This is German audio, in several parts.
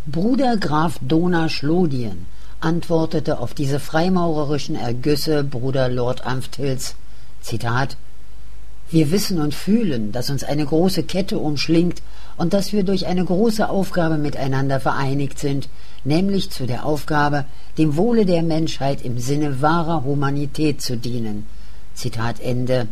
Bruder Graf Dohna-Schlodien antwortete auf diese freimaurerischen Ergüsse Bruder Lord Amftils, Zitat: Wir wissen und fühlen, dass uns eine große Kette umschlingt und dass wir durch eine große Aufgabe miteinander vereinigt sind, nämlich zu der Aufgabe, dem Wohle der Menschheit im Sinne wahrer Humanität zu dienen. Zitat Ende.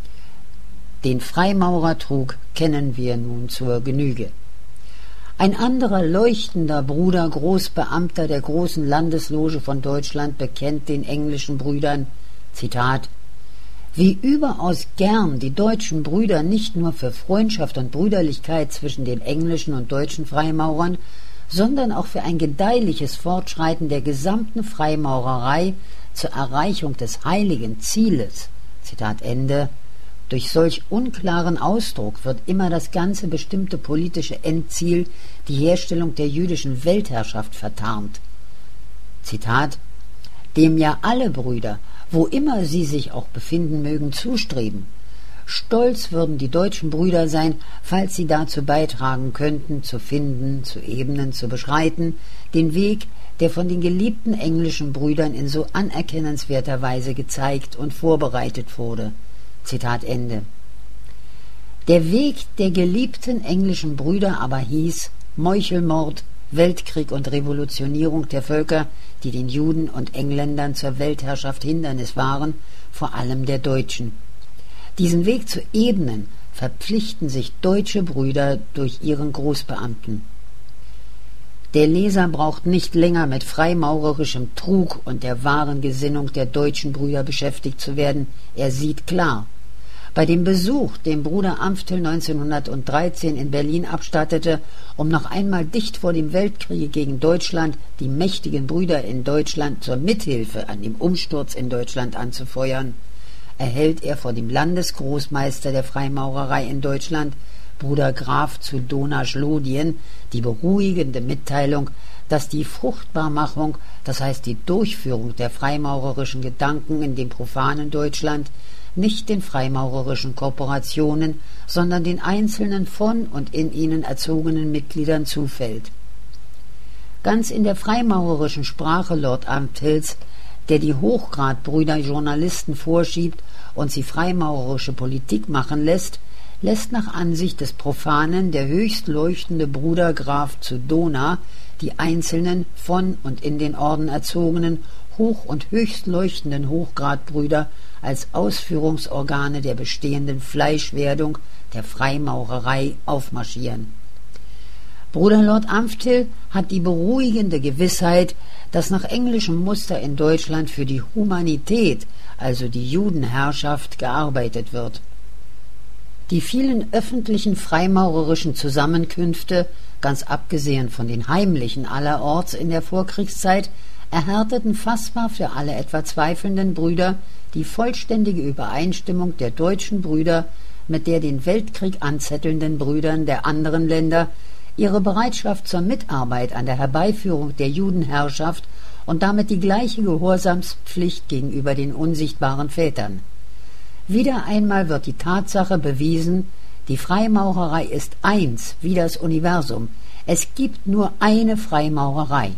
Den Freimaurertrug kennen wir nun zur Genüge. Ein anderer leuchtender Bruder Großbeamter der großen Landesloge von Deutschland bekennt den englischen Brüdern, Zitat: Wie überaus gern die deutschen Brüder nicht nur für Freundschaft und Brüderlichkeit zwischen den englischen und deutschen Freimaurern, sondern auch für ein gedeihliches Fortschreiten der gesamten Freimaurerei zur Erreichung des heiligen Zieles, Zitat Ende. Durch solch unklaren Ausdruck wird immer das ganze bestimmte politische Endziel, die Herstellung der jüdischen Weltherrschaft, vertarnt. Zitat: Dem ja alle Brüder, wo immer sie sich auch befinden mögen, zustreben. Stolz würden die deutschen Brüder sein, falls sie dazu beitragen könnten, zu finden, zu ebnen, zu beschreiten, den Weg, der von den geliebten englischen Brüdern in so anerkennenswerter Weise gezeigt und vorbereitet wurde. Zitat Ende. Der Weg der geliebten englischen Brüder aber hieß Meuchelmord, Weltkrieg und Revolutionierung der Völker, die den Juden und Engländern zur Weltherrschaft Hindernis waren, vor allem der Deutschen. Diesen Weg zu ebnen, verpflichten sich deutsche Brüder durch ihren Großbeamten. Der Leser braucht nicht länger mit freimaurerischem Trug und der wahren Gesinnung der deutschen Brüder beschäftigt zu werden. Er sieht klar. Bei dem Besuch, den Bruder Amftil 1913 in Berlin abstattete, um noch einmal dicht vor dem Weltkrieg gegen Deutschland die mächtigen Brüder in Deutschland zur Mithilfe an dem Umsturz in Deutschland anzufeuern, erhält er vor dem Landesgroßmeister der Freimaurerei in Deutschland, Bruder Graf zu Dohna-Schlodien, die beruhigende Mitteilung, dass die Fruchtbarmachung, das heißt die Durchführung der freimaurerischen Gedanken in dem profanen Deutschland, nicht den freimaurerischen Korporationen, sondern den einzelnen von und in ihnen erzogenen Mitgliedern zufällt. Ganz in der freimaurerischen Sprache Lord Amftils, der die Hochgradbrüder Journalisten vorschiebt und sie freimaurerische Politik machen lässt nach Ansicht des Profanen der höchst leuchtende Bruder Graf zu Dohna die einzelnen von und in den Orden erzogenen hoch- und höchst leuchtenden Hochgradbrüder als Ausführungsorgane der bestehenden Fleischwerdung der Freimaurerei aufmarschieren. Bruder Lord Amftil hat die beruhigende Gewissheit, dass nach englischem Muster in Deutschland für die Humanität, also die Judenherrschaft, gearbeitet wird. Die vielen öffentlichen freimaurerischen Zusammenkünfte, ganz abgesehen von den heimlichen allerorts in der Vorkriegszeit, erhärteten fassbar für alle etwa zweifelnden Brüder die vollständige Übereinstimmung der deutschen Brüder mit der den Weltkrieg anzettelnden Brüdern der anderen Länder, ihre Bereitschaft zur Mitarbeit an der Herbeiführung der Judenherrschaft und damit die gleiche Gehorsamspflicht gegenüber den unsichtbaren Vätern. Wieder einmal wird die Tatsache bewiesen, die Freimaurerei ist eins wie das Universum. Es gibt nur eine Freimaurerei.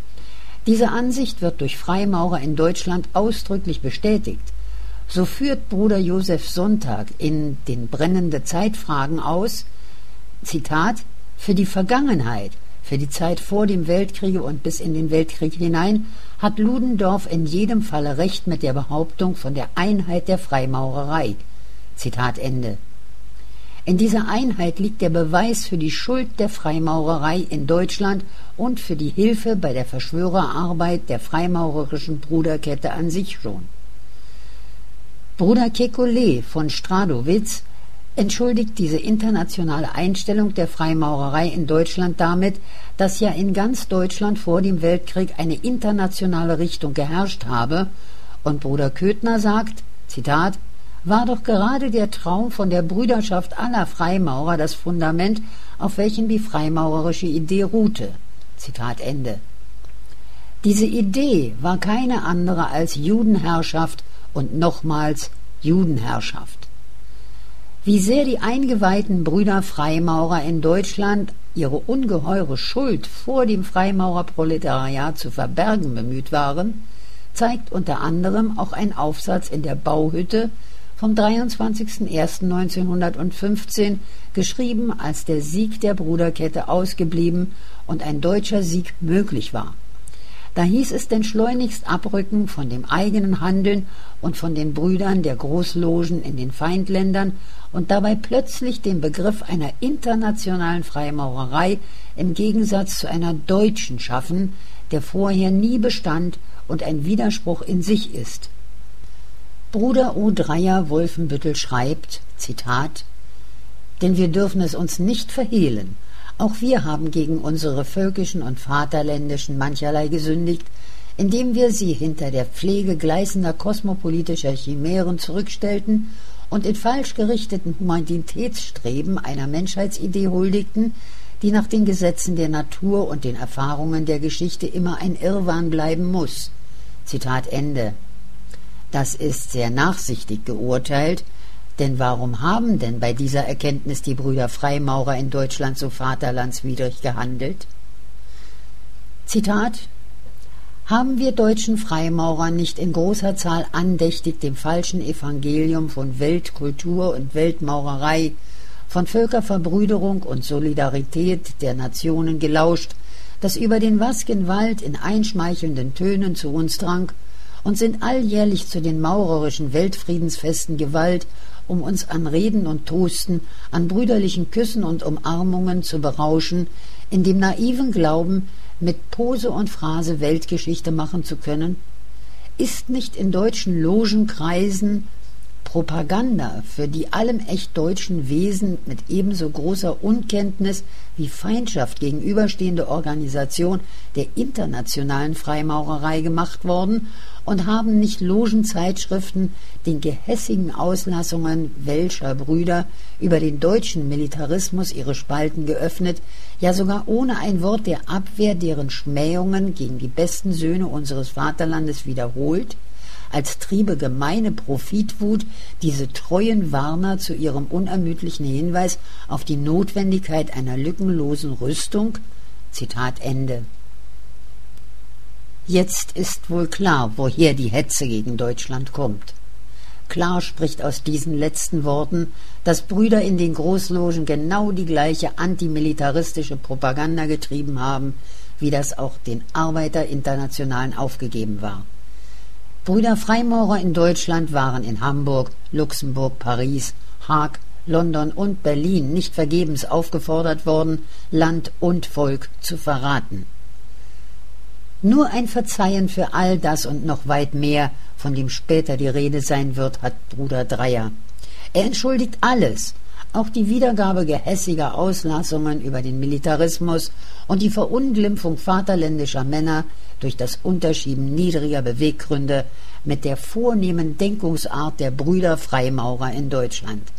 Diese Ansicht wird durch Freimaurer in Deutschland ausdrücklich bestätigt. So führt Bruder Josef Sonntag in den brennende Zeitfragen aus, Zitat: Für die Vergangenheit, für die Zeit vor dem Weltkriege und bis in den Weltkrieg hinein, hat Ludendorff in jedem Falle recht mit der Behauptung von der Einheit der Freimaurerei. Zitat Ende. In dieser Einheit liegt der Beweis für die Schuld der Freimaurerei in Deutschland und für die Hilfe bei der Verschwörerarbeit der freimaurerischen Bruderkette an sich schon. Bruder Kekulé von Stradowitz entschuldigt diese internationale Einstellung der Freimaurerei in Deutschland damit, dass ja in ganz Deutschland vor dem Weltkrieg eine internationale Richtung geherrscht habe, und Bruder Köthner sagt, Zitat: war doch gerade der Traum von der Brüderschaft aller Freimaurer das Fundament, auf welchem die freimaurerische Idee ruhte. Zitat Ende. Diese Idee war keine andere als Judenherrschaft und nochmals Judenherrschaft. Wie sehr die eingeweihten Brüder Freimaurer in Deutschland ihre ungeheure Schuld vor dem Freimaurerproletariat zu verbergen bemüht waren, zeigt unter anderem auch ein Aufsatz in der Bauhütte vom 23.01.1915, geschrieben, als der Sieg der Bruderkette ausgeblieben und ein deutscher Sieg möglich war. Da hieß es denn schleunigst abrücken von dem eigenen Handeln und von den Brüdern der Großlogen in den Feindländern und dabei plötzlich den Begriff einer internationalen Freimaurerei im Gegensatz zu einer deutschen schaffen, der vorher nie bestand und ein Widerspruch in sich ist. Bruder O. Dreyer Wolfenbüttel schreibt, Zitat, »Denn wir dürfen es uns nicht verhehlen, auch wir haben gegen unsere völkischen und vaterländischen mancherlei gesündigt, indem wir sie hinter der Pflege gleißender kosmopolitischer Chimären zurückstellten und in falsch gerichteten Humanitätsstreben einer Menschheitsidee huldigten, die nach den Gesetzen der Natur und den Erfahrungen der Geschichte immer ein Irrwahn bleiben muss.« Zitat Ende. Das ist sehr nachsichtig geurteilt, denn warum haben denn bei dieser Erkenntnis die Brüder Freimaurer in Deutschland so vaterlandswidrig gehandelt? Zitat: »Haben wir deutschen Freimaurer nicht in großer Zahl andächtig dem falschen Evangelium von Weltkultur und Weltmaurerei, von Völkerverbrüderung und Solidarität der Nationen gelauscht, das über den Wasgenwald in einschmeichelnden Tönen zu uns drang, und sind alljährlich zu den maurerischen Weltfriedensfesten geweilt, um uns an Reden und Toasten, an brüderlichen Küssen und Umarmungen zu berauschen, in dem naiven Glauben, mit Pose und Phrase Weltgeschichte machen zu können? Ist nicht in deutschen Logenkreisen Propaganda für die allem echt deutschen Wesen mit ebenso großer Unkenntnis wie Feindschaft gegenüberstehende Organisation der internationalen Freimaurerei gemacht worden, und haben nicht Logenzeitschriften den gehässigen Auslassungen welscher Brüder über den deutschen Militarismus ihre Spalten geöffnet, ja sogar ohne ein Wort der Abwehr deren Schmähungen gegen die besten Söhne unseres Vaterlandes wiederholt, als triebe gemeine Profitwut diese treuen Warner zu ihrem unermüdlichen Hinweis auf die Notwendigkeit einer lückenlosen Rüstung? Zitat Ende. Jetzt ist wohl klar, woher die Hetze gegen Deutschland kommt. Klar spricht aus diesen letzten Worten, dass Brüder in den Großlogen genau die gleiche antimilitaristische Propaganda getrieben haben, wie das auch den Arbeiterinternationalen aufgegeben war. Brüder Freimaurer in Deutschland waren in Hamburg, Luxemburg, Paris, Haag, London und Berlin nicht vergebens aufgefordert worden, Land und Volk zu verraten. Nur ein Verzeihen für all das und noch weit mehr, von dem später die Rede sein wird, hat Bruder Dreyer. Er entschuldigt alles, auch die Wiedergabe gehässiger Auslassungen über den Militarismus und die Verunglimpfung vaterländischer Männer durch das Unterschieben niedriger Beweggründe mit der vornehmen Denkungsart der Brüder Freimaurer in Deutschland.